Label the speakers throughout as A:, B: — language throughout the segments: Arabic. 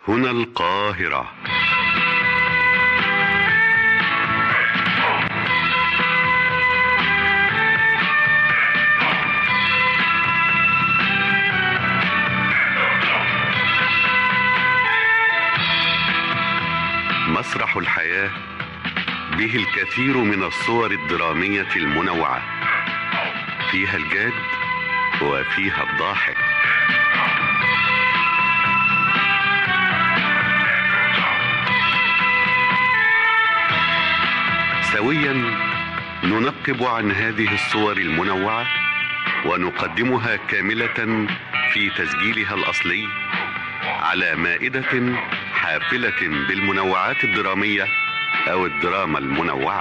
A: هنا القاهرة. مسرح الحياة به الكثير من الصور الدرامية المنوعة، فيها الجاد وفيها الضاحك. سويا ننقب عن هذه الصور المنوعة ونقدمها كاملة في تسجيلها الأصلي على مائدة حافلة بالمنوعات الدرامية أو الدراما المنوعة.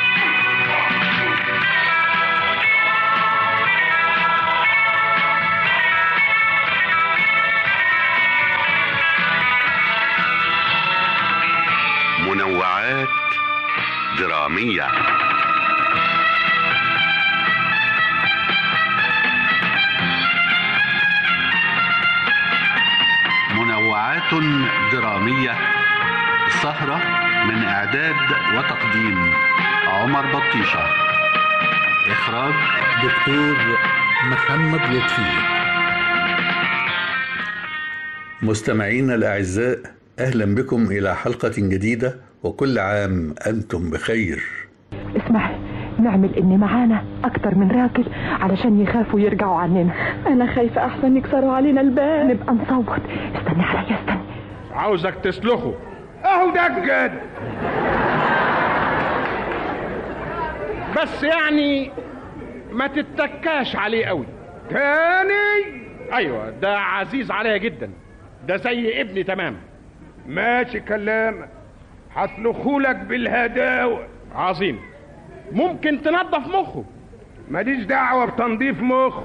A: منوعات درامية. منوعات درامية، سهرة من إعداد وتقديم عمر بطيشة، إخراج
B: دكتور محمد لطفي. مستمعينا الأعزاء، أهلا بكم إلى حلقة جديدة، وكل عام أنتم بخير.
C: اسمعي، نعمل إن معانا أكتر من راجل علشان يخافوا يرجعوا عننا.
D: أنا خايفة أحسن يكسروا علينا الباب.
C: نبقى نصوت. استني عليا، استني.
E: عاوزك تسلخه أهو ده الجد، بس يعني ما تتكاش عليه قوي.
F: تاني؟
E: أيوة، ده عزيز عليا جدا، ده زي ابني تمام.
F: ماشي كلامك، هسلخهولك بالهداوة.
E: عظيم. ممكن تنظف مخه؟
F: ماليش دعوة بتنظيف مخه،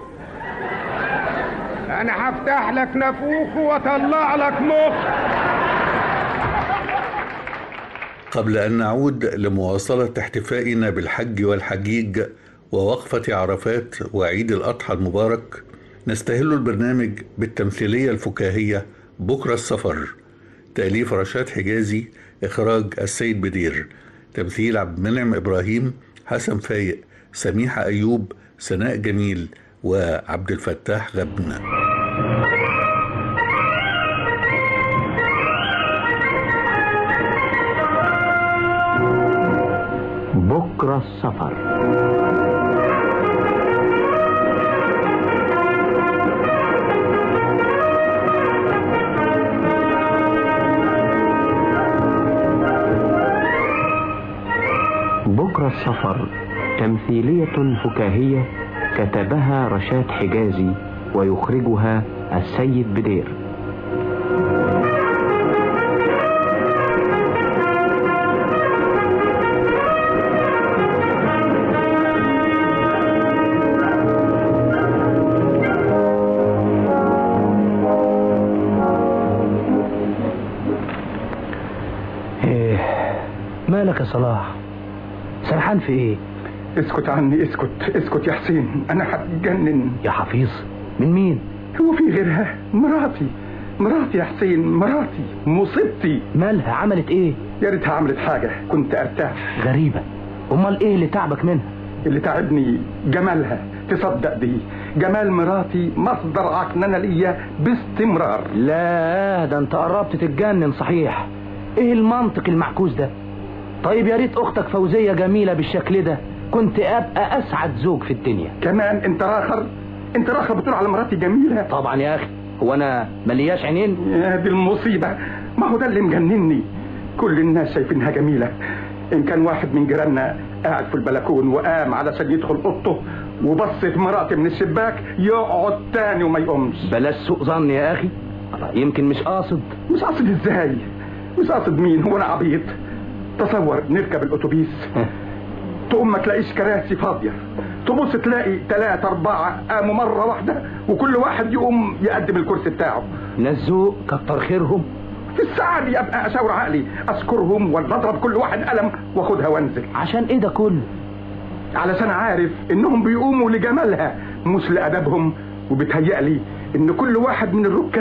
F: انا هفتح لك نافوخه واطلع لك مخ.
B: قبل أن نعود لمواصلة احتفائنا بالحج والحجيج ووقفة عرفات وعيد الأضحى المبارك، نستهل البرنامج بالتمثيلية الفكاهية بكرة السفر، تأليف رشاد حجازي، إخراج السيد بدير، تمثيل عبد المنعم إبراهيم، حسن فايق، سميحة أيوب، سناء جميل، وعبد الفتاح غبن.
G: بكرة السفر. بكرة السفر تمثيلية فكاهية كتبها رشاد حجازي ويخرجها السيد بدير.
H: مالك يا صلاح؟ سرحان في ايه؟
F: اسكت عني، اسكت يا حسين، انا هتجنن.
H: يا حفيظ، من مين؟
F: هو في غيرها؟ مراتي يا حسين، مراتي، مصيبتي.
H: مالها؟ عملت ايه؟
F: يا ريتها عملت حاجة كنت ارتاح.
H: غريبة، امال ايه اللي تعبك منها؟
F: اللي تعبني جمالها، تصدق دي جمال مراتي مصدر عكننة ليا باستمرار.
H: لا، ده انت قربت تتجنن صحيح. ايه المنطق المعكوس ده؟ طيب يا ريت اختك فوزية جميلة بالشكل ده، كنت ابقى اسعد زوج في الدنيا.
F: كمان انت راخر بتقول على مراتي جميلة؟
H: طبعا يا اخي، هو انا ملياش عينين؟
F: يا دي المصيبة، ما هو ده اللي مجنني. كل الناس شايفينها جميلة. ان كان واحد من جيراننا قاعد في البلكون وقام علشان يدخل اوضته وبصت مراتي من الشباك، يقعد تاني وما يقومش.
H: بلاش سوء ظن يا اخي، يمكن مش قاصد.
F: مش قاصد ازاي؟ مش قاصد مين؟ هو انا عبيط؟ تصور نركب الاتوبيس تقوم ما تلاقيش كراسي فاضية، تبص تلاقي 3 4 قاموا مرة واحدة وكل واحد يقوم يقدم الكرسي بتاعه.
H: نزوق كتر خيرهم.
F: في الساعة دي ابقى اشاور عقلي اذكرهم ولا اضرب كل واحد قلم واخدها وانزل.
H: عشان ايه ده كله؟
F: علشان عارف انهم بيقوموا لجمالها مش لادبهم، وبتهيألي ان كل واحد من الركاب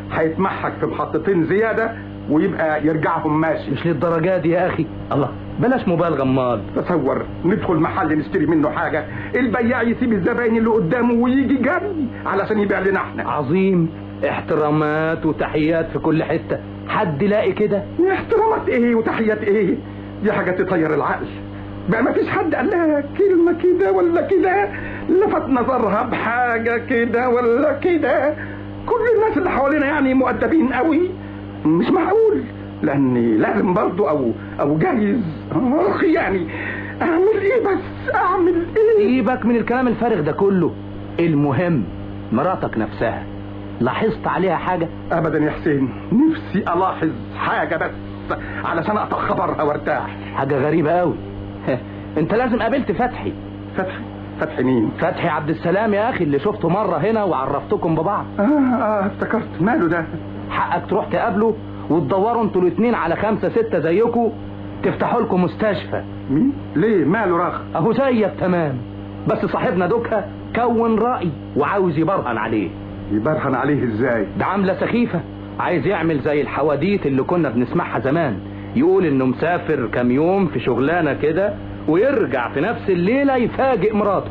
F: هيتمحك في محطتين زياده ويبقى يرجعهم ماشي.
H: مش للدرجه دي يا اخي، الله بلاش مبالغه. امال
F: تصور ندخل محل نشتري منه حاجه، البياع يسيب الزباين اللي قدامه ويجي جري علشان يبيع لنا احنا.
H: عظيم، احترامات وتحيات في كل حته. حد لاقي كده؟
F: احترامات ايه وتحيات ايه؟ دي حاجه تطير العقل. بقى ما فيش حد قال لها كلمه كده ولا كده، لفت نظرها بحاجه كده ولا كده. كل الناس اللي حوالينا يعني مؤدبين قوي. مش معقول، لاني لازم برضو او جايز اخي يعني اعمل ايه؟ بس اعمل ايه؟
H: سيبك من الكلام الفارغ ده كله. المهم مراتك نفسها، لاحظت عليها حاجه؟
F: ابدا يا حسين، نفسي الاحظ حاجه بس علشان اقطع خبرها وارتاح.
H: حاجه غريبه قوي. انت لازم قابلت فتحي.
F: فتحي مين؟
H: فتحي عبد السلام يا اخي، اللي شفته مره هنا وعرفتكم ببعض.
F: افتكرت. ماله ده؟
H: حقك تروح تقابله وتدوروا انتوا الاثنين على 5 6 زيكم، تفتحوا لكم مستشفى.
F: مين؟ ليه؟ ماله راخ؟
H: اهو زيك تمام، بس صاحبنا دوكا كون رأي وعاوز يبرهن عليه.
F: يبرهن عليه ازاي؟
H: ده عامله سخيفه، عايز يعمل زي الحواديت اللي كنا بنسمعها زمان، يقول انه مسافر كام يوم في شغلانه كده ويرجع في نفس الليله يفاجئ مراته.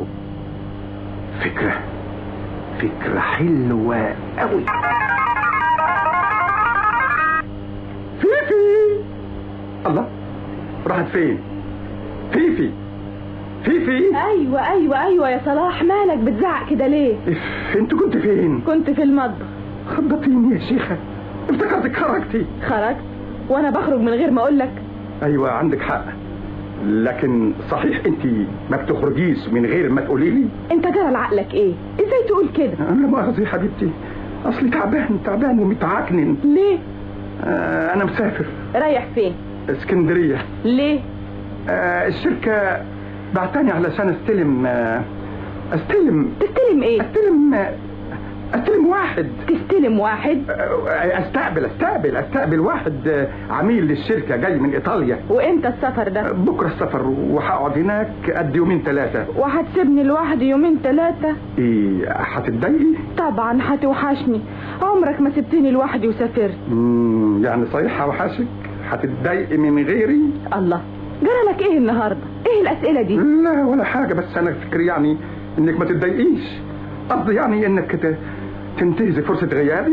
F: فكره حلوه قوي. فيفي، الله راحت فين؟ فيفي.
D: ايوه يا صلاح، مالك بتزعق كده ليه؟
F: انت كنت فين؟
D: كنت في المطبخ.
F: خضتيني يا شيخة، افتكرتك خرجتي.
D: خرجت وانا بخرج من غير ما اقول لك؟
F: ايوه عندك حق، لكن صحيح انت ما بتخرجيش من غير ما تقولي لي؟
D: انت جرى لعقلك ايه؟ ازاي تقول كده؟
F: انا مؤاخذة يا حبيبتي، اصلي تعبان ومتعكنن.
D: ليه؟
F: انا مسافر.
D: رايح فين؟
F: اسكندرية.
D: ليه؟
F: الشركة بعتاني علشان استلم
D: ايه؟
F: استلم واحد.
D: تستلم واحد؟
F: استقبل واحد عميل للشركة جاي من ايطاليا.
D: وامتى السفر ده؟
F: بكرة السفر، وهقعد هناك قد 2-3 يوم.
D: وهتسيبني لوحدي 2-3 يوم؟
F: ايه، هتتضايقي؟
D: طبعا هتوحشني، عمرك ما سبتني لوحدي وسافرت.
F: يعني صحيح هوحشك؟ هتتضايقي من غيري؟
D: الله، جرى لك ايه النهارده؟ ايه الاسئله دي؟
F: لا ولا حاجه، بس انا فكري يعني انك ما تتضايقيش. قصدي يعني انك تنتهزي فرصه غيابي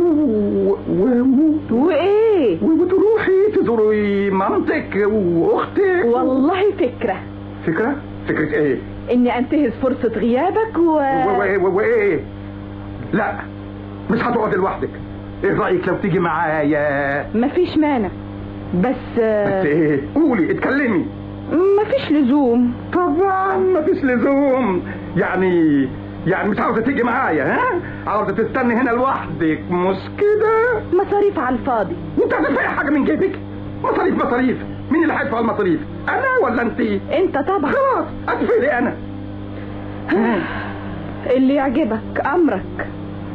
D: وايه؟
F: وتروحي تزوري مامتك واختك.
D: والله فكره
F: ايه؟
D: اني انتهز فرصه غيابك
F: وايه؟ لا مش هتقعدي لوحدك. ايه رايك لو تيجي معايا؟
D: مفيش مانع، بس
F: ايه؟ قولي، اتكلمي.
D: مفيش لزوم.
F: طبعا مفيش لزوم. يعني مش عاوزه تيجي معايا؟ ها، عاوزه تستني هنا لوحدك مش كده؟
D: مصاريف على الفاضي.
F: وانت هتدفعي حاجه من جيبك؟ مصاريف مين اللي هيدفع المصاريف؟ انا ولا انت؟
D: انت طبعا.
F: خلاص ادفع لي انا.
D: اللي يعجبك. امرك.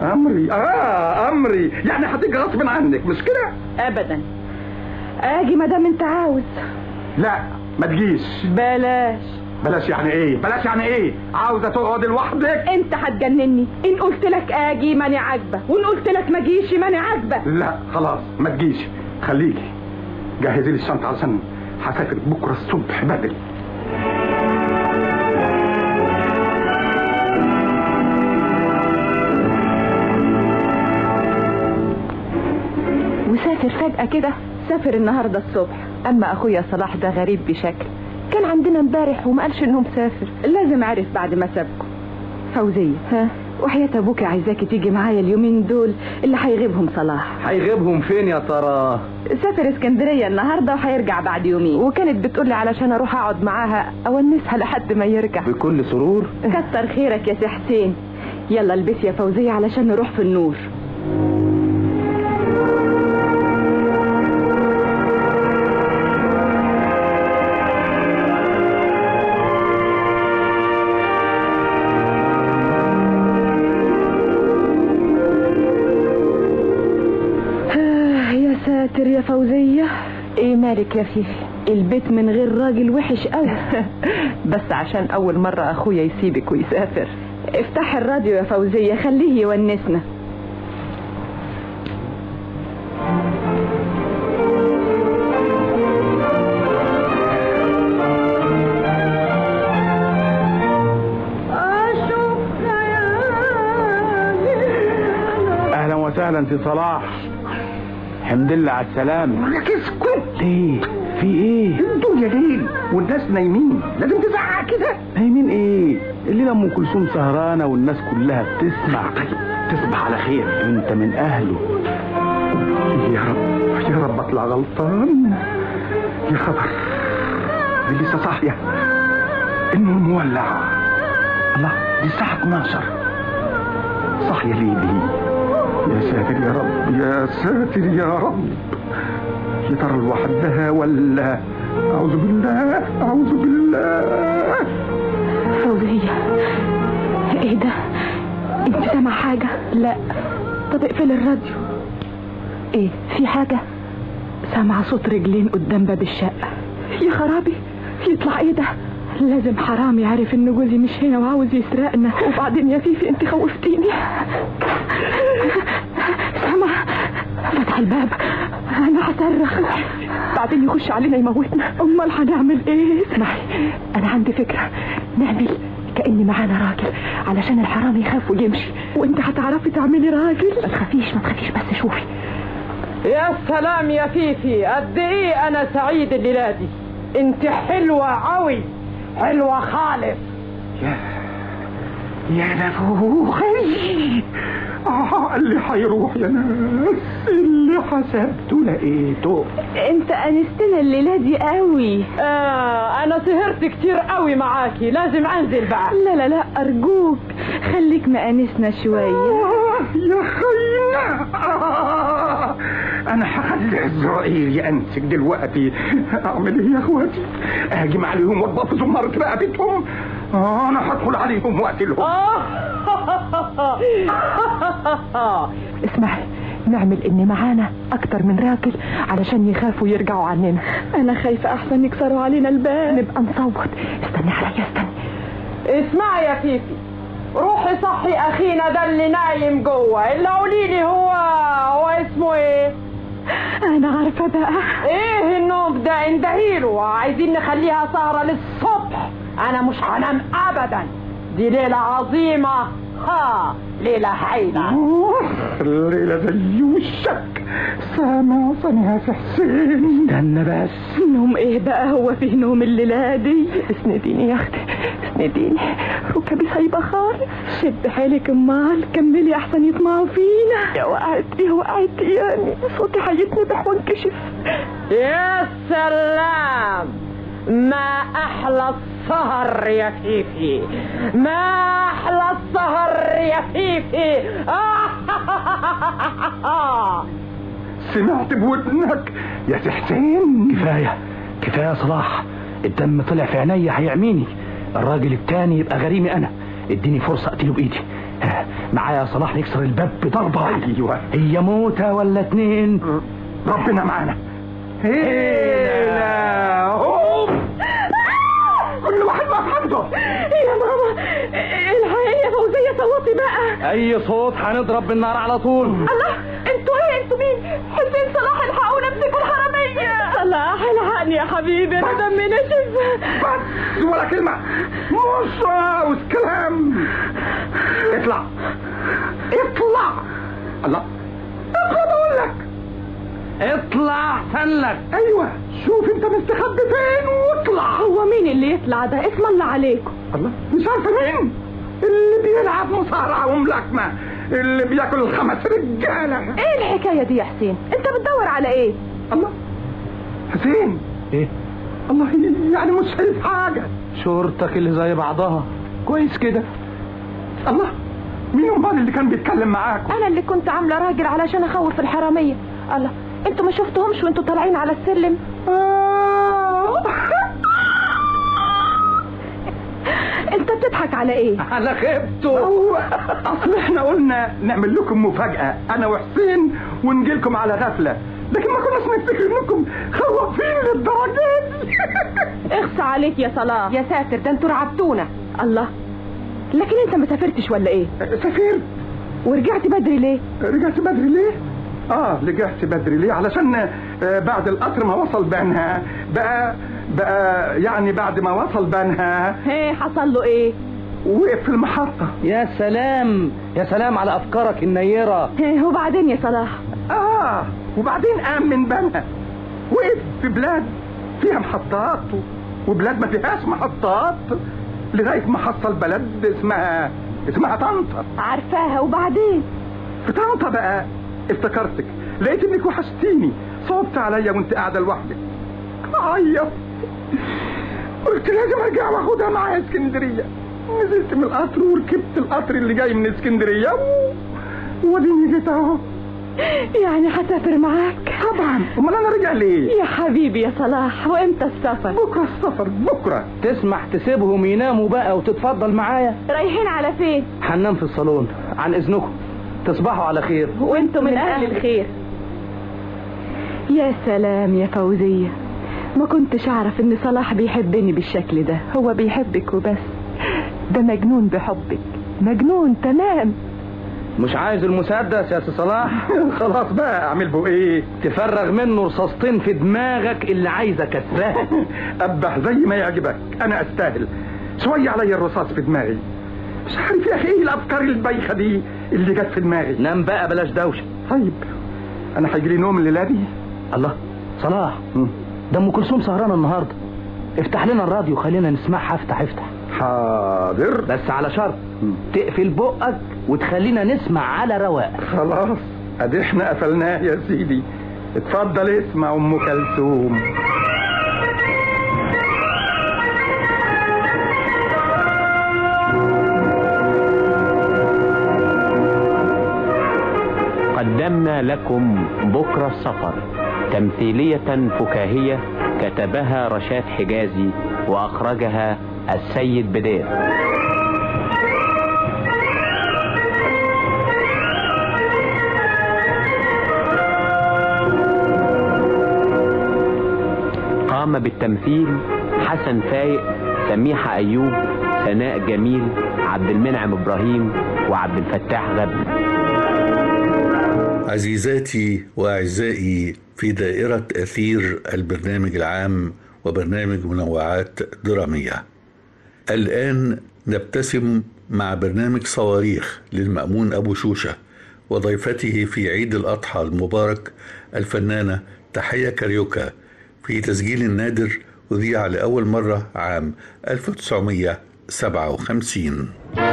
F: امري يعني هتيجي غصب عنك مش كده؟
D: ابدا، اجي مادام انت عاوز.
F: لا ما تجيش. بلاش يعني ايه؟ عاوزه تقعد لوحدك؟
D: انت هتجنني. ان قلت لك اجي ماني عاجبه، وان قلت لك ما جيش ماني عاجبه.
F: لا خلاص ما تجيش، خليكي. جهزي لي الشنطه علشان هسافر بكره الصبح بدري.
C: وسافر فجأة كده؟
D: سافر النهارده الصبح.
C: اما اخويا صلاح ده غريب بشكل، كان عندنا امبارح وما قالش انه مسافر.
D: لازم عرف بعد ما سابكم.
C: فوزية،
D: وحياة ابوكي عايزاكي تيجي معايا اليومين دول اللي هيغيبهم صلاح.
H: هيغيبهم فين يا ترى؟
D: سافر اسكندرية النهارده وهيرجع بعد يومين.
C: وكانت بتقولي علشان اروح اقعد معاها اونسها لحد ما يرجع.
H: بكل سرور.
D: كتر خيرك يا سي حسين. يلا البسي يا فوزية علشان نروح في النور. يا فوزية،
C: ايه مالك يا فيفي؟
D: البيت من غير راجل وحش قوي.
C: بس عشان اول مرة اخويا يسيبك ويسافر.
D: افتح الراديو يا فوزية، خليه يونسنا.
H: سي صلاح، حمد لله على السلامة.
F: لك اسكت.
H: ليه؟ في ايه؟
F: الدنيا ليل والناس نايمين، لازم تزعق كده.
H: نايمين ايه؟ الليلة ام كلثوم سهرانة والناس كلها بتسمع.
F: تصبح على خير.
H: انت من اهله.
F: يا رب يا رب اطلع غلطان. يا خبر، دي لسه صاحية، النور مولع. الله، دي الساعة 12. صاحية ليه دي؟ يا ساتر يا رب، يا ساتر يا رب. يا ترى لوحدها ولا؟ أعوذ بالله أعوذ بالله.
C: فوزية، ايه ده؟ انت سامع حاجة؟ لا. طب اقفل الراديو. ايه، في حاجة؟ سامعة صوت رجلين قدام باب الشقة. يا خرابي، يطلع ايه ده؟ لازم حرامي عارف ان جوزي مش هنا وعاوز يسرقنا. وبعدين يا فيفي انت خوفتيني. سامع، فتح الباب، انا هصرخ بعدين يخش علينا يموتنا. امال هنعمل ايه؟ اسمعي، انا عندي فكرة. نعمل كأني معانا راجل علشان الحرامي يخاف ويمشي، وانت هتعرفي تعملي راجل. ما تخافيش بس شوفي.
D: يا سلام يا فيفي، قد ايه انا سعيد الليله دي. انت حلوه قوي، حلوه خالص.
F: يا نفوخي. اللي هيروح يا ناس، اللي حسبته لقيته.
C: انت انستنا الليله دي قوي.
D: انا سهرت كتير قوي معاكي، لازم انزل بقى.
C: لا ارجوك خليك مأنسنا شويه.
F: يا خينا. انا هخلي عزرائيل يأنسك دلوقتي. اعمل ايه يا اخواتي؟ اهجم عليهم وابقى في زمارة رقبتهم. انا هدخل عليهم واقتلهم.
C: اسمعي، نعمل ان معانا اكتر من راجل علشان يخافوا يرجعوا عننا. انا خايفة احسن يكسروا علينا الباب. نبقى نصوت. استني عليا، استني.
D: اسمعي يا فيفي، روحي صحي اخينا ده اللي نايم جوه. اللي قوليلي هو اسمه ايه؟
C: انا عارفة بقى.
D: ايه النوم ده؟ اندهيله. عايزين نخليها سهرة للصبح. انا مش هنام ابدا. دي ليلة عظيمة. ليلة هايلة.
F: الليلة زي وشك. سامع صنيها في حسين.
H: استنى بس.
C: نوم ايه بقى؟ هو فيه نوم الليلة دي؟ اسنديني يا اختي، اسنديني. ركبي سايبة خالص. شد حيلك امال، كملي احسن يطمعوا فينا. يا وقعت يعني صوتي هيتنبح وانكشف.
D: يا سلام، ما احلى السهر يا فيفي، ما احلى السهر يا فيفي.
F: سمعت بودنك يا سي حسين.
H: كفاية يا صلاح، الدم طلع في عينيا هيعميني. الراجل التاني يبقى غريمي انا. اديني فرصة اقتله بايدي. معايا يا صلاح نكسر الباب بضربة.
F: ايوه،
H: هي موتة ولا 2؟
F: ربنا معانا. هيلا كل واحد ما عنده.
C: يا ماما، الحقيقة يا فوزية، صوتي بقى.
H: اي صوت هنضرب بالنار على طول.
C: الله، انتوا ايه؟ انتوا مين؟ حسين صلاح، الحقوا نفسكم الحرامية. صلاح الحقني يا حبيبي، انا دمي نشف.
F: بس ولا كلمة، مش عاوز كلام. اطلع. الله، اطلع بقول لك.
H: اطلع سلك.
F: ايوه، شوف انت مستخبي فين واطلع.
C: هو مين اللي يطلع ده؟ اسم الله عليكم.
F: الله، مش عارفه مين؟ اللي بيلعب مصارعه وملاكمه، اللي بياكل 5 رجاله.
C: ايه الحكايه دي يا حسين؟ انت بتدور على ايه؟
F: الله، حسين.
H: ايه؟
F: الله، يعني مش شايف حاجه.
H: شورتك اللي زي بعضها كويس كده.
F: الله، مين امال اللي كان بيتكلم معاكم؟
C: انا اللي كنت عامله راجل علشان اخوف الحراميه. الله، انتوا ما شفتهمش وانتوا طالعين على السلم؟ انت بتضحك على ايه؟
H: على خيبته.
F: اصل احنا قلنا نعمل لكم مفاجأة انا وحسين ونجي لكم على غفلة، لكن ما كناش نفتكر انكم خوافين للدرجة دي.
C: اخصى عليك يا صلاح. يا ساتر، ده انتوا رعبتونا. الله، لكن انت ما سافرتش ولا ايه؟
F: سافرت.
C: ورجعت بدري ليه؟
F: رجعت بدري ليه؟ رجعت بدري ليه؟ علشان بعد القطر ما وصل بقى يعني بعد ما وصل بنها.
C: ايه حصل له ايه؟
F: وقف في المحطة.
H: يا سلام يا سلام على افكارك النيرة.
C: وبعدين يا صلاح؟
F: وبعدين قام من بنا وقف في بلاد فيها محطات وبلاد ما فيهاش محطات لغاية ما حصل بلد اسمها طنطا.
C: عارفاها. وبعدين؟
F: في طنطا بقى افتكرتك، لقيت انك وحشتيني، صوبت عليا وانت قاعدة لوحدك. عيط، قلت لازم ارجع واخدها معايا اسكندرية. نزلت من القطر وركبت القطر اللي جاي من اسكندرية وديني جيت اهو.
C: يعني هسافر معاك؟
F: طبعا، امال انا راجع ليه؟
C: يا حبيبي يا صلاح، وامتى السفر؟
F: بكره السفر، بكره.
H: تسمح تسيبهم يناموا بقى وتتفضل معايا؟
C: رايحين على فين؟
H: هننام في الصالون، عن اذنكم. تصبحوا على خير.
C: وانتم من اهل الخير. يا سلام يا فوزية، ما كنتش اعرف ان صلاح بيحبني بالشكل ده. هو بيحبك وبس، ده مجنون بحبك، مجنون تمام.
H: مش عايز المسدس يا سي صلاح؟
F: خلاص بقى، اعمل بو ايه؟
H: تفرغ منه رصاصتين في دماغك اللي عايزه كسرها.
F: ابح زي ما يعجبك، انا استاهل. شوية عليا الرصاص في دماغي. مش عارف يا اخي ايه الافكار البايخه دي اللي جت في دماغي.
H: نام بقى بلاش دوشه.
F: طيب انا هيجيلي نوم الليله دي.
H: الله، صلاح ده ام كلثوم سهرانه النهارده. افتح لنا الراديو خلينا نسمعها. افتح.
F: حاضر،
H: بس على شرط تقفل بقك وتخلينا نسمع على رواق.
F: خلاص، ادي احنا قفلناه يا سيدي. اتفضل اسمع ام كلثوم.
G: قدمنا لكم بكرة السفر، تمثيلية فكاهية كتبها رشاد حجازي وأخرجها السيد بدير. قام بالتمثيل حسن فايق، سميحة أيوب، سناء جميل، عبد المنعم إبراهيم، وعبد الفتاح غبن.
B: عزيزاتي وأعزائي، في دائرة أثير البرنامج العام وبرنامج منوعات درامية، الآن نبتسم مع برنامج صواريخ للمأمون أبو شوشة وضيفته في عيد الأضحى المبارك الفنانة تحية كاريوكا، في تسجيل نادر أذيع لأول مرة عام 1957.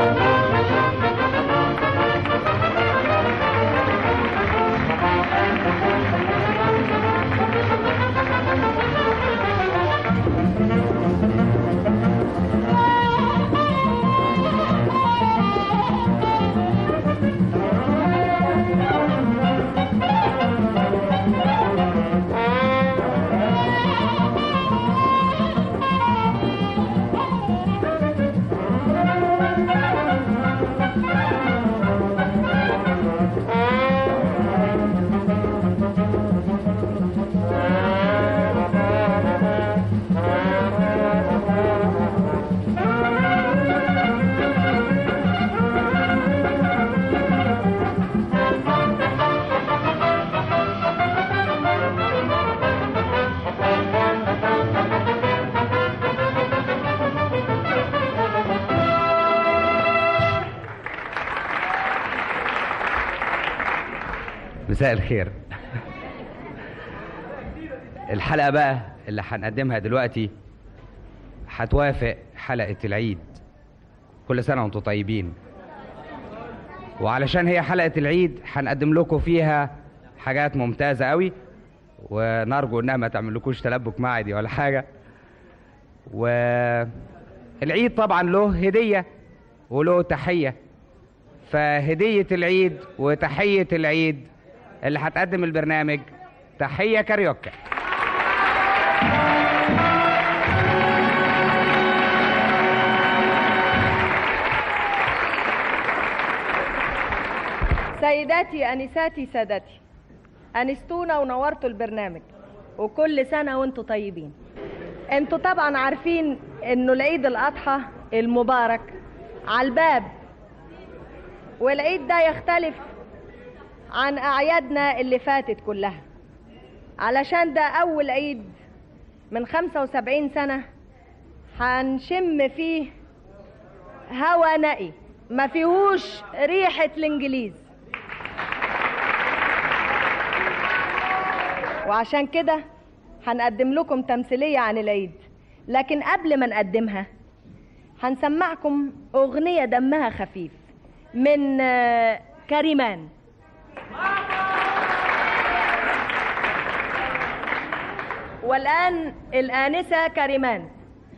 I: مساء الخير. الحلقة بقى اللي هنقدمها دلوقتي هتوافق حلقة العيد. كل سنة وانتم طيبين. وعلشان هي حلقة العيد هنقدم لكم فيها حاجات ممتازة قوي، ونرجو انها ما تعملكوش تلبك معدي ولا حاجة. والعيد طبعا له هدية وله تحية، فهدية العيد وتحية العيد اللي هتقدم البرنامج تحية كاريوكا.
J: سيداتي أنساتي سادتي، أنستونا ونورتوا البرنامج، وكل سنة وانتوا طيبين. انتوا طبعا عارفين انه العيد الأضحى المبارك على الباب، والعيد ده يختلف عن أعيادنا اللي فاتت كلها، علشان ده أول عيد من 75 سنة هنشم فيه هوا نقي ما فيهوش ريحة الانجليز. وعشان كده هنقدم لكم تمثيلية عن العيد، لكن قبل ما نقدمها هنسمعكم أغنية دمها خفيف من كريمان. والآن الآنسة كريمان.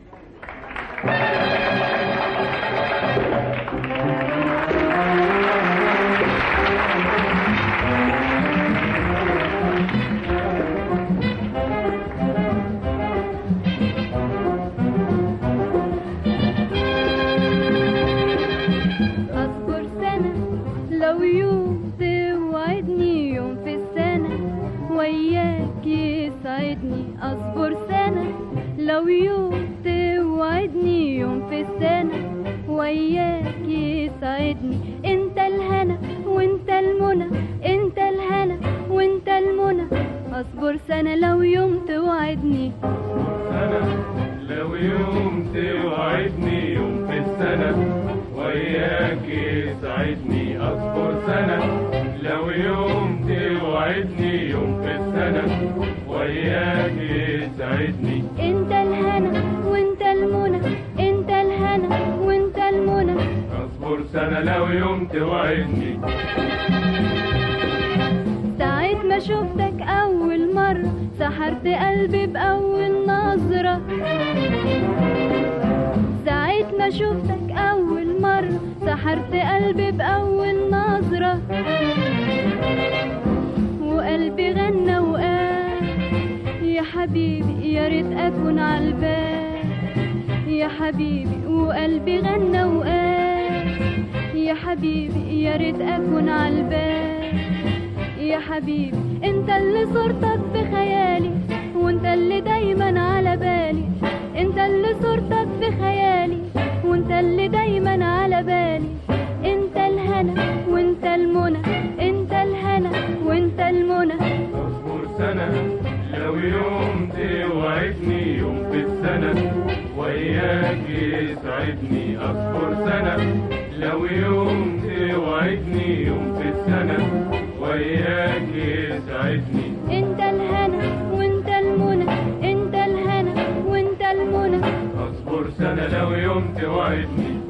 K: أصبر سنة لو يوم توعدني يوم في السنة وياك يسعدني. أصبر سنة لو يوم توعدني يوم في السنة وياك يسعدني. انت الهنا وانت المنى، انت الهنا وانت المنى. اصبر سنة لو يوم توعدني.
L: سنة لو يوم توعدني يوم في السنة وياك يسعدني. اصبر سنة لو يوم توعدني يوم في السنة وياك يسعدني.
K: انت الهنا وانت المنى، انت الهنا وانت المنى.
L: اصبر سنة لو يوم توعدني.
K: ساعة ما شفتك اول مرة سحرت قلبي باول نظرة. ساعة ما شفتك اول مرة سحرت قلبي باول نظرة. وقلبي غنى وقال يا حبيبي يا ريت اكون عالبال. يا حبيبي وقلبي غنى وقال يا حبيبي يا ريت اكون عالبال. يا حبيبي انت اللي صورتك في خيالي وانت اللي دايما على بالي. انت اللي صورتك في خيالي وانت اللي دايما على بالي. انت الهنا وانت المنى، انت الهنا وانت المنى.
L: اصبر سنة لو يوم توعدني يوم في السنة وياك يسعدني. اصبر سنة لو يوم توعدني يوم في السنة وياك يسعدني.
K: انت الهنا وانت المنى، انت الهنا وانت المنى.
L: اصبر سنة لو يوم توعدني.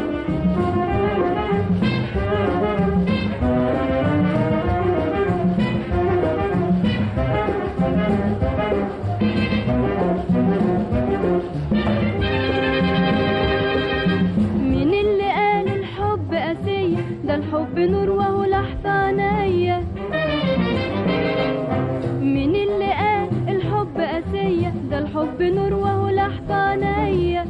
K: مين اللي قال الحب قاسية؟ ده الحب نور وهو لحظة عينيا. مين اللي قال الحب قاسية؟ ده الحب نور وهو لحظة عينيا.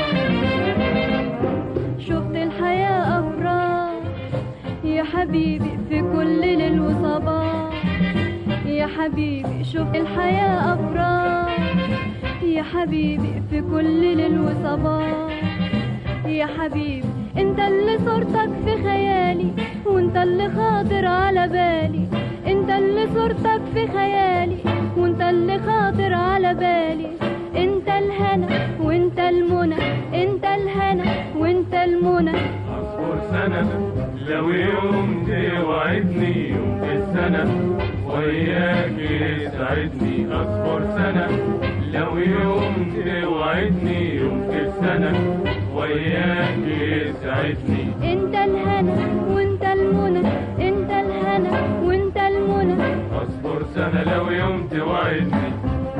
K: شفت الحياة أفراح يا حبيبي في كل ليل وصباح. يا حبيبي شفت الحياة أفراح يا حبيبي في كل ليل وصباح. يا حبيبي انت اللي صورتك في خيالي وانت اللي خاطر على بالي. انت اللي صورتك في خيالي وانت اللي خاطر على بالي. انت الهنا وانت المنى، انت الهنا وانت المنى.
L: اصبر سنة لو يوم توعدني يوم في السنة وياك يسعدني. اصبر سنة لو يوم توعدني يوم في السنة وياك يسعدني.
K: انت الهنا وانت المنى، انت الهنا وانت المنى.
L: اصبر سنة لو يوم توعدني.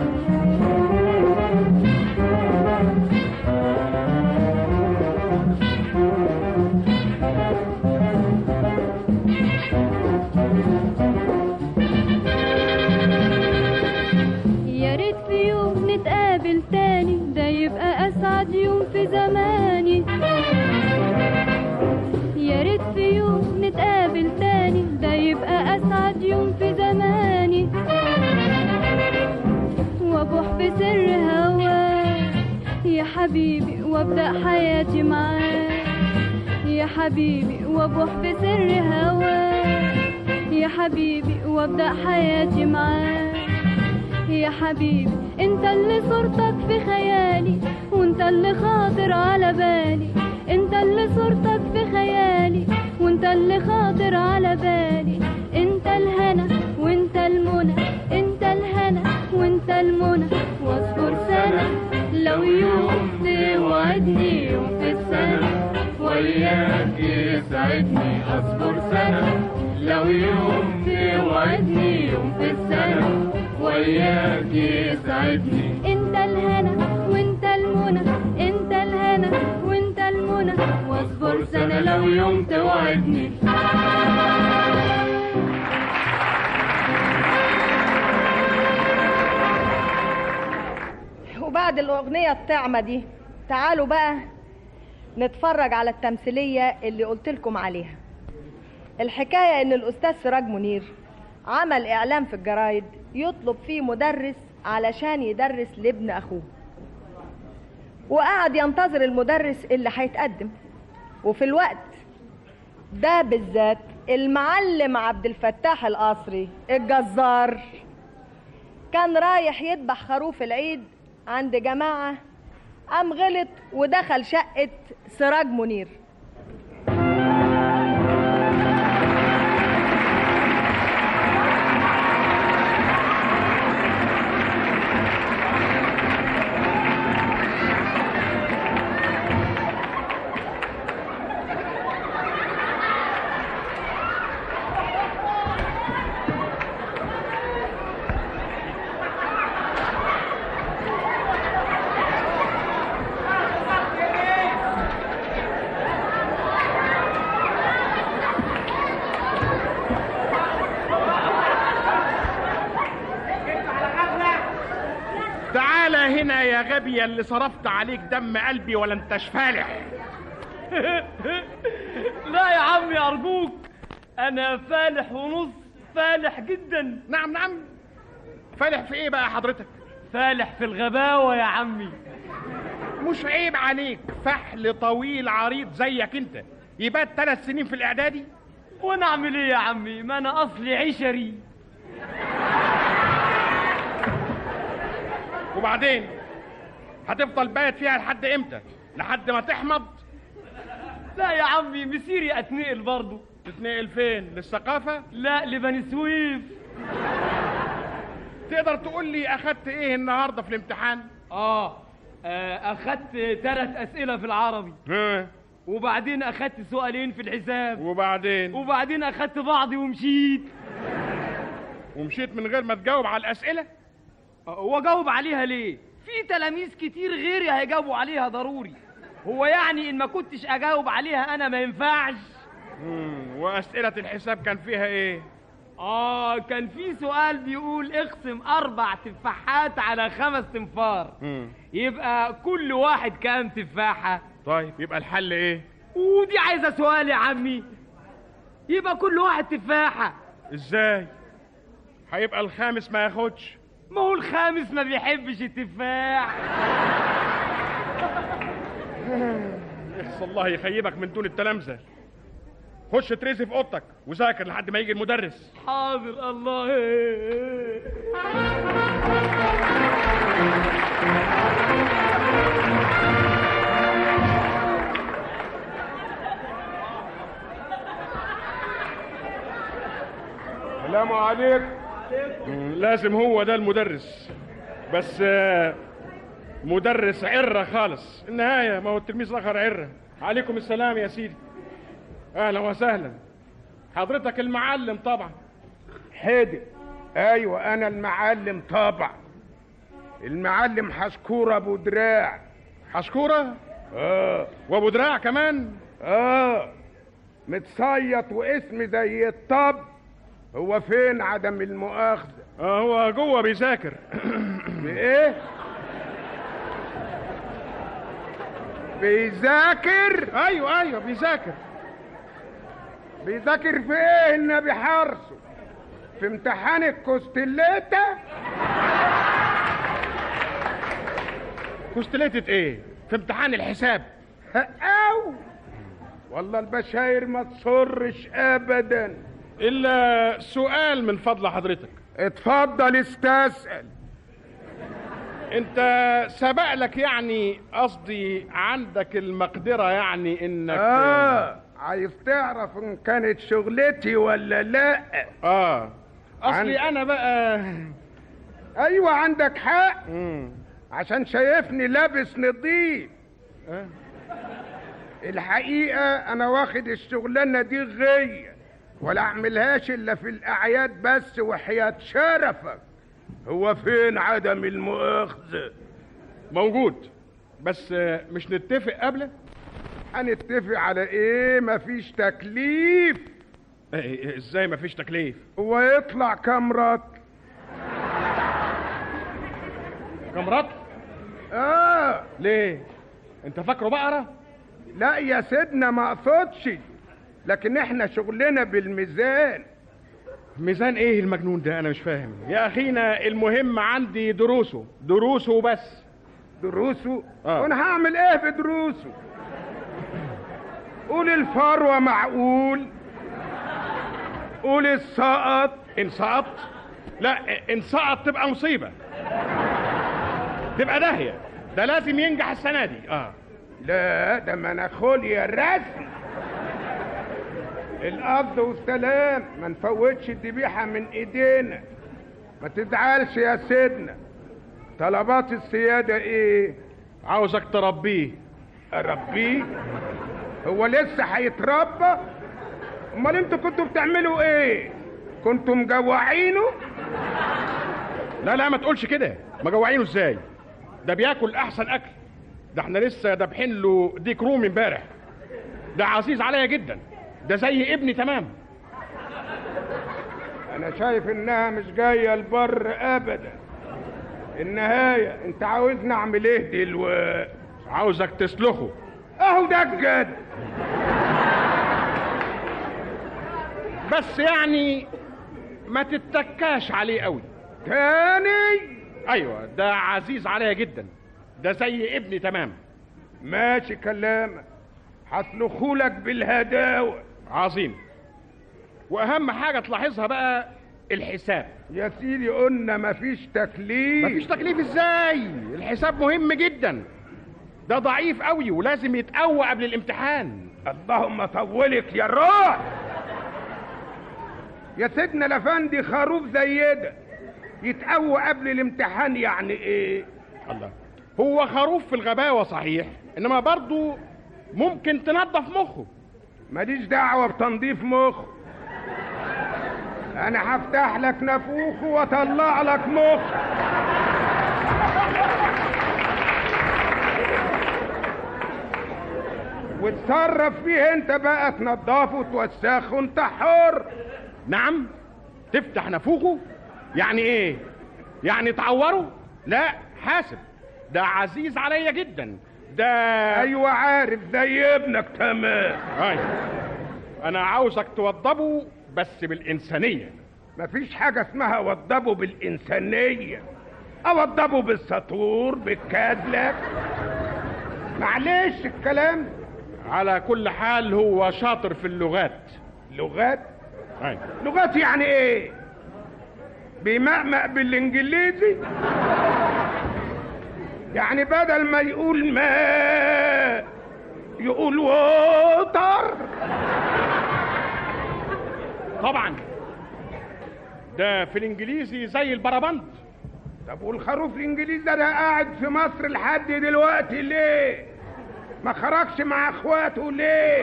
K: يا ريت في يوم نتقابل تاني ده يبقى اسعد يوم في زماني. يا ريت في يوم نتقابل تاني ده يبقى اسعد يوم في زماني. وابوح بسر هواك يا حبيبي وابدأ حياتي معاك. يا حبيبي وابوح بسر هواك يا حبيبي وابدأ حياتي معاك. يا حبيبي انت اللي صورتك في خيالي وانت اللي خاطر على بالي. انت اللي صورتك في خيالي وانت اللي خاطر على بالي. انت الهنا وانت المنى، انت الهنا وانت المنى. واصبر سنة لو يوم توعدني يوم في السنة وياك يسعدني. اصبر سنة لو يوم توعدني يوم في السنة وياك يسعدني. انت الهنا وانت المنى، انت الهنا وانت المنى. واصبر سنة لو يوم توعدني.
J: وبعد الأغنية الطعمة دي تعالوا بقى نتفرج على التمثيلية اللي قلتلكم عليها. الحكاية ان الأستاذ سراج منير عمل إعلان في الجرايد يطلب فيه مدرس علشان يدرس لابن أخوه، وقعد ينتظر المدرس اللي هيتقدم. وفي الوقت ده بالذات المعلم عبد الفتاح القصري الجزار كان رايح يذبح خروف العيد عند جماعة، قام غلط ودخل شقة سراج منير.
E: هنا يا غبي اللي صرفت عليك دم قلبي ولا انتش فالح.
M: لا يا عمي أرجوك، أنا فالح ونص، فالح جدا.
E: نعم نعم، فالح في ايه بقى حضرتك؟
M: فالح في الغباوة يا عمي.
E: مش عيب عليك فحل طويل عريض زيك انت يبات 3 سنين في الاعدادي؟
M: وانا اعمل ايه يا عمي، ما انا اصلي عشري.
E: وبعدين هتفضل بايت فيها لحد امتى؟ لحد ما تحمض؟
M: لا يا عمي مسيري اتنقل برضه.
E: تتنقل فين؟ للثقافة؟
M: لا لبني سويف.
E: تقدر تقول لي اخدت ايه النهارده في الامتحان؟
M: اخدت 3 اسئلة في العربي. وبعدين اخدت سؤالين في الحساب. وبعدين اخدت بعضي ومشيت.
E: ومشيت من غير ما تجاوب على الاسئلة؟
M: واجاوب عليها ليه؟ في تلاميذ كتير غيري هيجاوبوا عليها ضروري. هو يعني ان ما كنتش اجاوب عليها انا ما ينفعش؟
E: واسئلة الحساب كان فيها ايه؟
M: كان في سؤال بيقول اقسم 4 تفاحات على 5 تنفار. يبقى كل واحد كام تفاحة؟
E: طيب يبقى الحل ايه؟
M: ودي عايزة سؤال يا عمي. يبقى كل واحد تفاحة.
E: ازاي؟ هيبقى الخامس ما ياخدش.
M: ما هو الخامس ما بيحبش التفاح.
E: اخص الله يخيبك من دون التلامذة. خش تريزي في اوضتك وذاكر لحد ما يجي المدرس.
M: حاضر الله.
E: السلام عليكم. لازم هو ده المدرس، بس مدرس عرة خالص. النهاية ما هو التلميذ الاخر عرة. عليكم السلام يا سيدي. اهلا وسهلا. حضرتك المعلم طبعا.
N: حيدر. ايوه انا المعلم طبعا. المعلم حشكورة ابو دراع.
E: حشكورة؟ وابو دراع كمان؟
N: متصيط واسمي زي الطب. هو فين عدم المؤاخذة؟
E: هو جوه بيذاكر.
N: بايه؟ بيذاكر؟
E: ايوه بيذاكر.
N: بيذاكر في ايه النبي حرصه؟ في امتحان الكوستليتا؟
E: كوستليتة ايه؟ في امتحان الحساب.
N: والله البشاير ما تصرش ابدا.
E: الا سؤال من فضل حضرتك.
N: اتفضل استسأل.
E: انت سبق لك يعني، قصدي عندك المقدرة يعني انك
N: عايز تعرف ان كانت شغلتي ولا لا؟
E: اصلي انا بقى
N: ايوه عندك حق. عشان شايفني لابس نظيف. الحقيقة انا واخد الشغلانة دي غية، ولا اعملهاش الا في الاعياد بس وحياة شرفك. هو فين عدم المؤاخذة؟
E: موجود، بس مش نتفق قبله؟
N: هنتفق على ايه؟ مفيش تكليف.
E: ازاي مفيش تكليف؟
N: هو يطلع كام رطل؟
E: كام رطل؟ ليه؟ انت فاكره بقرة؟
N: لا يا سيدنا ما اقصدش، لكن احنا شغلنا بالميزان.
E: ميزان ايه المجنون ده؟ انا مش فاهم يا اخينا. المهم عندي دروسه بس.
N: دروسه؟ وانا هعمل ايه بدروسه؟ قول الفروة معقول، قول السقط.
E: ان سقط؟ لا، ان سقط تبقى مصيبة، تبقى داهية. ده لازم ينجح السنة دي.
N: لا ده مناخوليا الرسم. القبض والسلام، ما نفوتش الذبيحة من ايدينا. ما تزعلش يا سيدنا. طلبات السيادة ايه؟
E: عاوزك تربيه.
N: اربيه؟ هو لسه هيتربى؟ امال انتوا كنتوا بتعملوا ايه؟ كنتوا مجوعينه؟
E: لا ما تقولش كده. مجوعينه ازاي؟ ده بياكل احسن اكل. ده احنا لسه دابحين له ديك رومي امبارح. ده عزيز عليا جدا، ده زي ابني تمام.
N: انا شايف انها مش جايه البر ابدا. النهايه انت عاوزني اعمل ايه دلوقتي؟
E: عاوزك تسلخه.
N: اهو ده الجد.
E: بس يعني ما تتكاش عليه قوي.
N: تاني؟
E: ايوه، ده عزيز عليا جدا، ده زي ابني تمام.
N: ماشي كلامك، هسلخولك بالهداوه.
E: عظيم. واهم حاجه تلاحظها بقى الحساب.
N: يا سيدي قلنا مفيش تكليف.
E: مفيش تكليف ازاي؟ الحساب مهم جدا، ده ضعيف قوي ولازم يتقوى قبل الامتحان.
N: اللهم طولك يا روح. يا سيدنا الافندي، خروف زي ده يتقوى قبل الامتحان يعني ايه؟
E: الله، هو خروف في الغباوه صحيح، انما برضو ممكن تنظف مخه.
N: ماليش دعوه بتنظيف مخه. انا هفتح لك نافوخه واطلع لك مخ. وتصرف فيه انت بقى، تنضفه وتوسخه، انت حر.
E: نعم، تفتح نافوخه؟ يعني ايه؟ يعني تعوره؟ لا، حاسب، ده عزيز عليا جدا، ده
N: ايوه عارف، زي ابنك تمام.
E: ايوه، انا عاوزك توضبه بس بالانسانيه.
N: مفيش حاجه اسمها وضبه بالانسانيه. اوضبه بالسطور، بالكادلك. معلش الكلام.
E: على كل حال هو شاطر في اللغات.
N: لغات؟
E: ايوه.
N: لغات يعني ايه؟ بيمقمق بالانجليزي؟ يعني بدل ما يقول ما يقول ووتر.
E: طبعا ده في الانجليزي زي البربند.
N: طب والخروف الانجليزي ده قاعد في مصر لحد دلوقتي ليه؟ ما خرجش مع اخواته ليه؟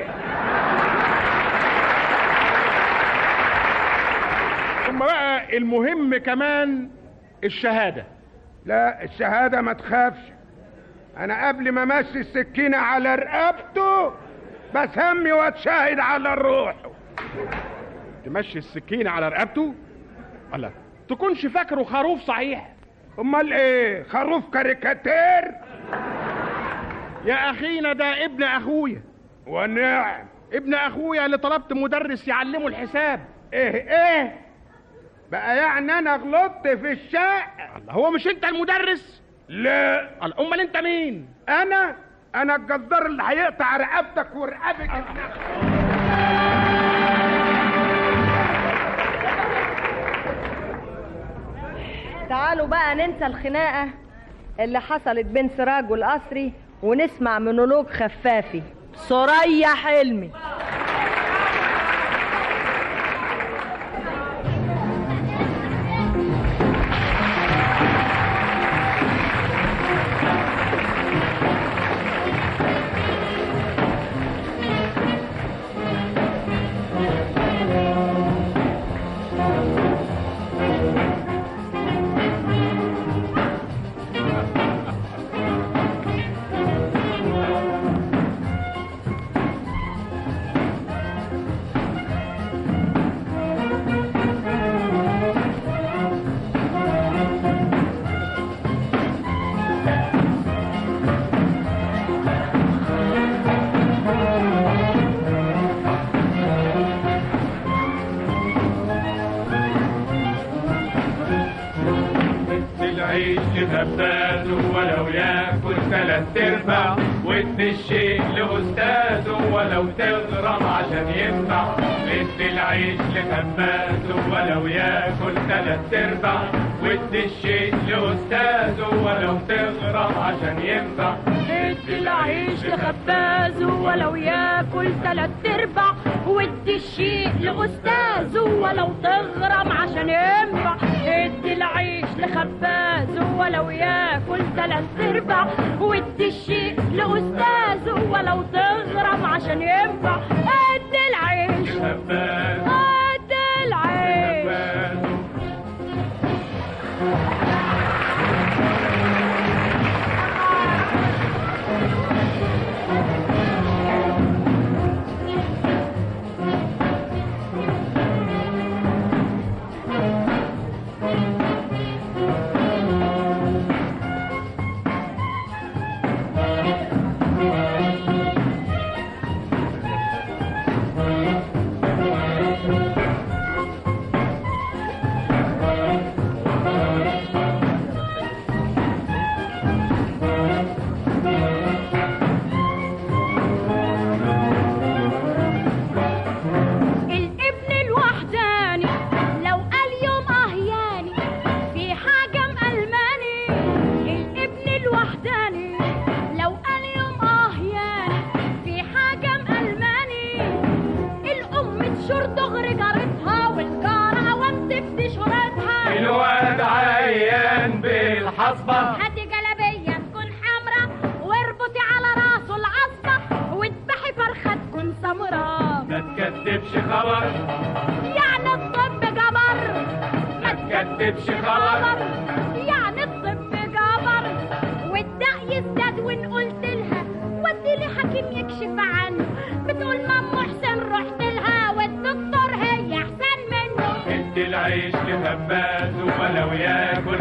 E: ثم بقى المهم كمان الشهادة.
N: لا، الشهادة ما تخافش. انا قبل ما امشي السكينة على رقبته بسمي واتشاهد على الروح.
E: تمشي السكينة على رقبته؟ الله، تكونش فاكره خروف صحيح؟
N: امال ايه؟ خروف كاريكاتير؟
E: يا اخينا ده ابن اخويا.
N: ونعم،
E: ابن اخويا اللي طلبت مدرس يعلمه الحساب.
N: ايه بقى؟ يعني انا غلطت في الشقة؟
E: الله، هو مش انت المدرس؟
N: لا.
E: الله، امال انت مين؟
N: انا الجزار اللي هيقطع رقبتك ورقبك.
J: تعالوا بقى ننسى الخناقة اللي حصلت بين سراج والقصري ونسمع مونولوج خفافي. ثريا حلمي.
L: ولو ياكل 3/4 وادي الشيء لأستاذه ولو تغرم عشان ينفع. ادي العيش لخبازه ولو ياكل 3/4 وادي الشيء لأستاذه ولو تغرم عشان ينفع.
K: ادي العيش لخبازه ولو ياكل 3/4 وادي الشيء لأستاذه ولو تغرم عشان ينفع. ادي العيش لخبازه ولو ياكل 3/4 وادي الشيء لأستاذه ولو تغرم عشان ينفع. ادي العيش لخبازه ادي العيش.
O: هاتي جلابية تكون حمرا واربطي على راسه العصبة واذبحي فرخة تكون سمرا.
L: ما تكتبش خبر
O: يعني الطب جبر.
L: ما تكتبش خبر
O: يعني الطب جبر. والداء يزداد وان قلت لها ودي لي حكيم يكشف عنه بتقول مام حسين رحت لها والدكتور هي احسن منه.
L: ادي العيش لخبازه ولو ياكل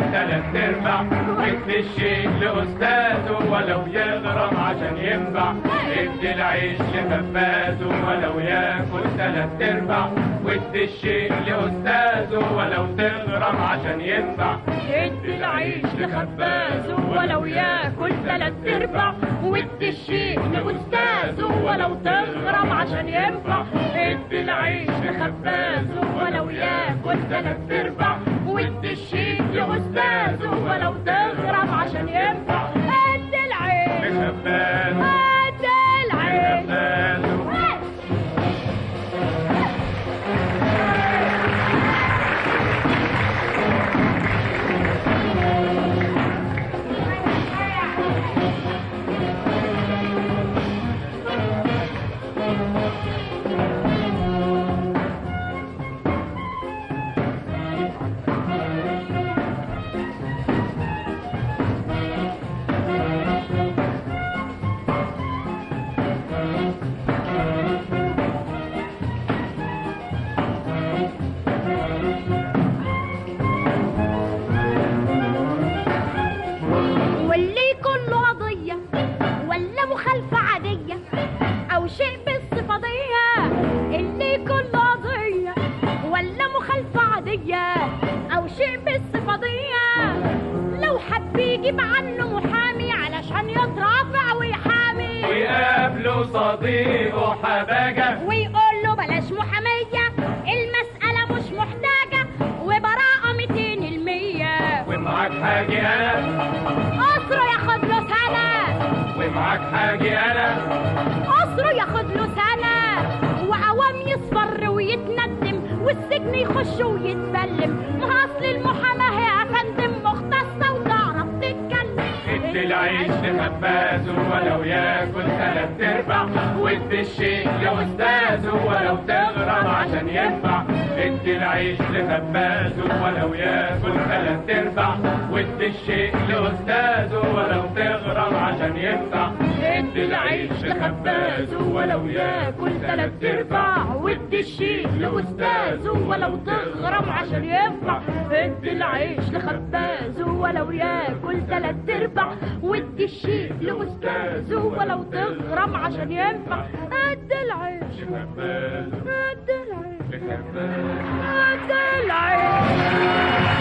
L: 3/4 وادي الشيء لأستاذه ولو يغرم عشان ينفع. ادي العيش لخبازه ولو ياكل 3/4 وادي الشيء لأستاذه ولو تغرم عشان ينفع.
O: ادي العيش لخبازه ولو ياكل 3/4 وادي الشيء لأستاذه ولو تغرم عشان ينفع.
L: ادي العيش
O: لخبازه ولو ياكل 3/4 وادي الشيء لأستاذه ولو تغرم عشان ينفع. ادي العيش
L: لخبازه
O: ادي العيش. او شيء بالصفادية لو حب يجيب عنه محامي علشان يترافع ويحامي
L: ويقابله صديقه حباجة
O: ويقول له بلاش محامية المسألة مش محتاجة وبراءة 200%.
L: ومعاك حاجة انا معاك حاجي انا
O: قصره ياخد له سنة وعوام يصفر ويتندم والسجن يخش ويتبلم. ما اصل المحاماة يا فندم مختصة وتعرف تتكلم.
L: ادي العيش لخبازه ولو ياكل 3/4 وادي الشيء لاستاذه ولو تغرب عشان ينفع. ادي العيش لخبازه ولو ياكل 3/4 وادي الشيء لاستاذه ولو تغرب عشان ينفع. ادي العيش لخبازه ولو ياكل 3/4 وادي الشيء لاستاذه ولو تغرب عشان ينفع. ادي العيش لخبازه ولو ياكل 3/4 وادي الشيء لاستاذه ولو تغرب عشان ينفع. ادي العيش لخبازه ادي العيش لخبازه ادي العيش.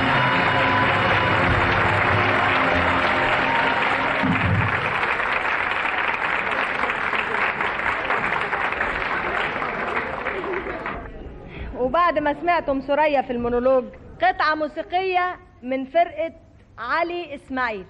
J: وبعد ما سمعتم ثريا في المونولوج قطعة موسيقية من فرقة علي إسماعيل.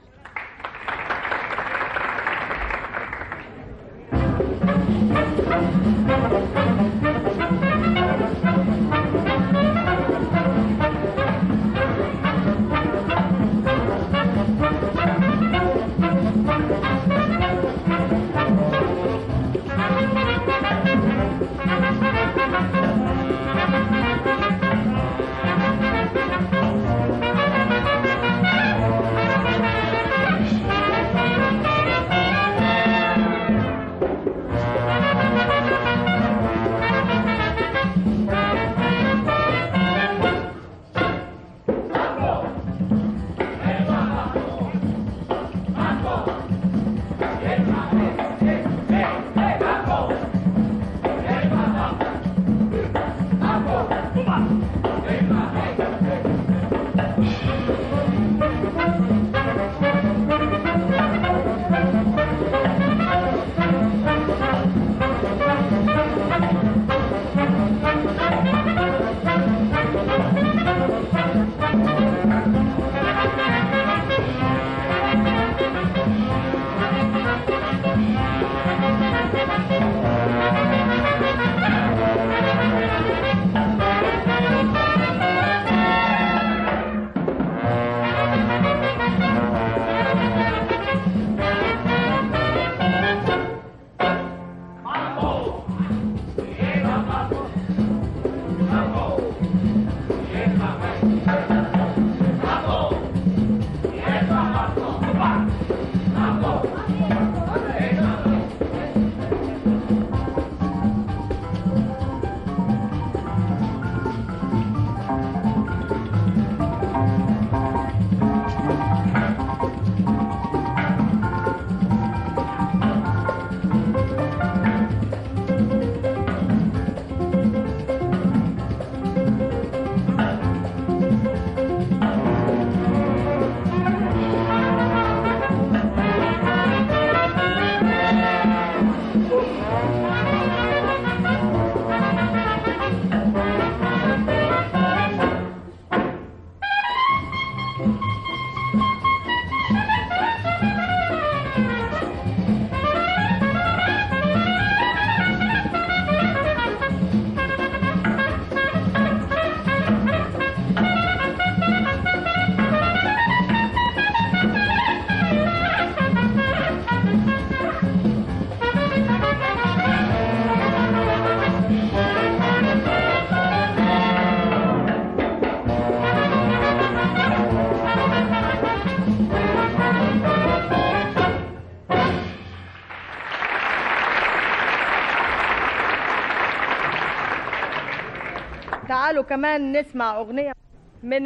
J: تعالوا كمان نسمع أغنية من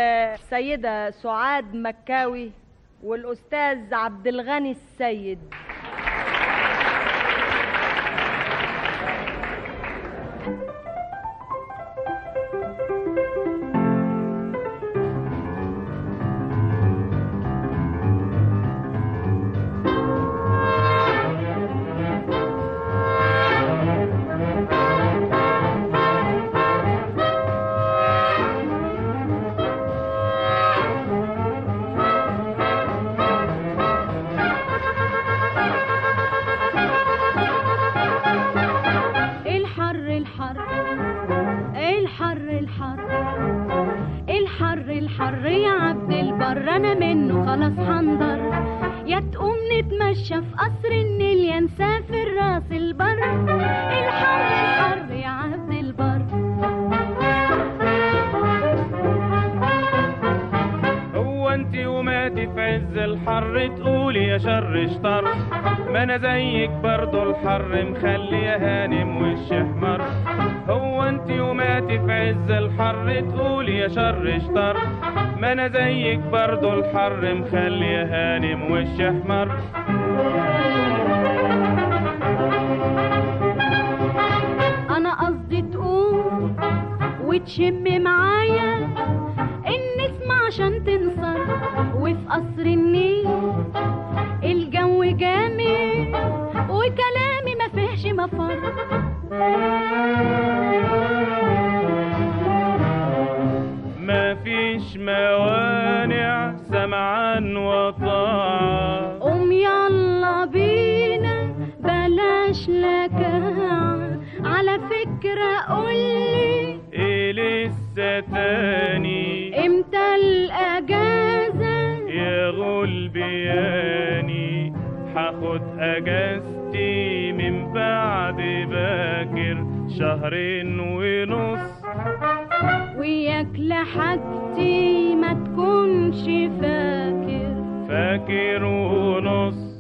J: السيدة سعاد مكاوي والأستاذ عبد الغني السيد.
K: الحر انا منه خلاص حنضر. يا تقوم نتمشى في قصر النيل يا نسافر راس البر. الحر الحر يا عبد البر.
L: هو انت وماتي في عز الحر تقولي يا شر اشطر؟ ما انا زيك برضو الحر مخلي يا هانم وش احمر. هو انت وماتي في عز الحر تقولي يا شر اشطر؟ ما انا زيك برضو الحر مخلي يا هانم وش احمر.
K: انا قصدي تقوم وتشم معايا النسمة عشان تنصر. وفي قصر النيل الجو جامد وكلامي ما فيهش مفر.
L: ما فيش موانع سمعان وطاعة.
K: قوم يلا بينا بلاش لكاعة. على فكرة قولي
L: ايه لسه تاني؟
K: امتى الاجازة
L: يا غلبياني؟ هاخد اجازتي من بعد باكر شهرين ونص.
K: وياك لحاجتي ما تكونش
L: فاكر ونص.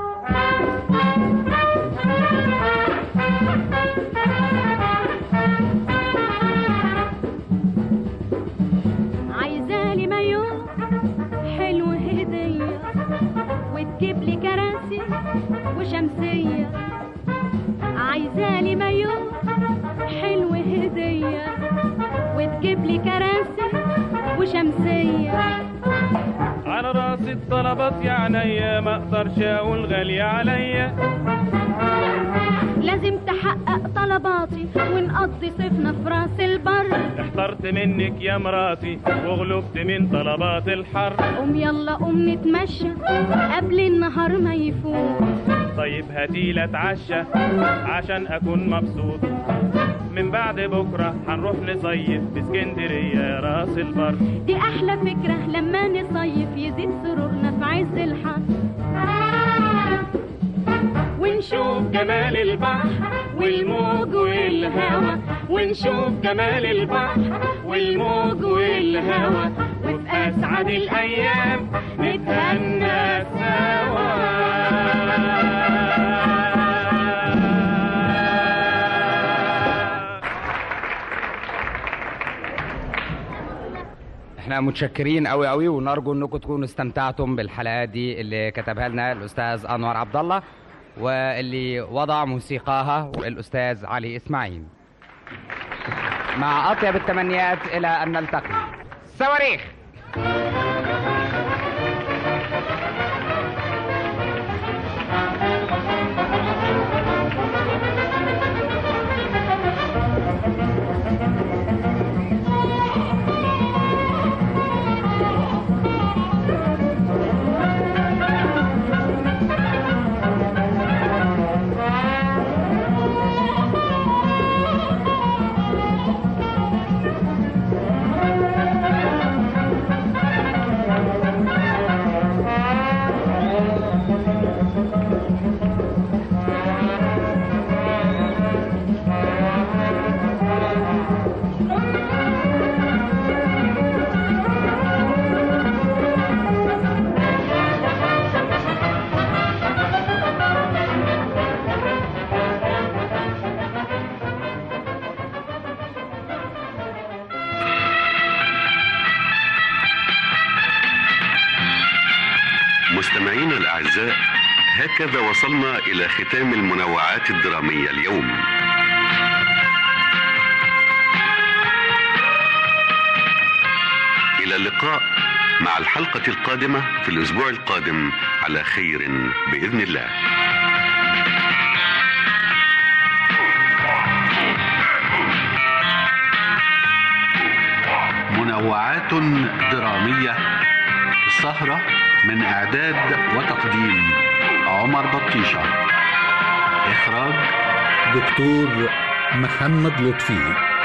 K: عايزالي مايو حلو هدية وتجيب لي كراسي وشمسية. عايزالي مايو حلو هدية وتجيب لي كراسي وشمسية.
L: على راسي الطلبات يا عينيا ما اقدرش اقول غالية عليا.
K: لازم تحقق طلباتي ونقضي صيفنا في راس البر.
L: احترت منك يا مراتي وغلبت من طلبات الحر.
K: قوم يلا قوم نتمشى قبل النهار ما يفوت.
L: طيب هاتيلي اتعشى عشان اكون مبسوط. من بعد بكرة هنروح نصيف في اسكندرية يا راس البر.
K: دي احلى فكرة لما نصيف يزيد سرورنا في عز الحر.
L: ونشوف جمال البحر والموج والهوا. ونشوف جمال البحر والموج والهوا. وفي اسعد الايام نتهنى سوا.
I: احنا متشكرين قوي قوي ونرجو انكم تكونوا استمتعتم بالحلقات دي اللي كتبها لنا الاستاذ انور عبد الله واللي وضع موسيقاها الاستاذ علي اسماعيل. مع اطيب التمنيات الى ان نلتقي. صواريخ.
A: مستمعينا الأعزاء، هكذا وصلنا إلى ختام المنوعات الدرامية اليوم. إلى اللقاء مع الحلقة القادمة في الأسبوع القادم على خير بإذن الله. منوعات درامية، السهرة من إعداد وتقديم عمر بطيشة، إخراج
B: دكتور محمد لطفي.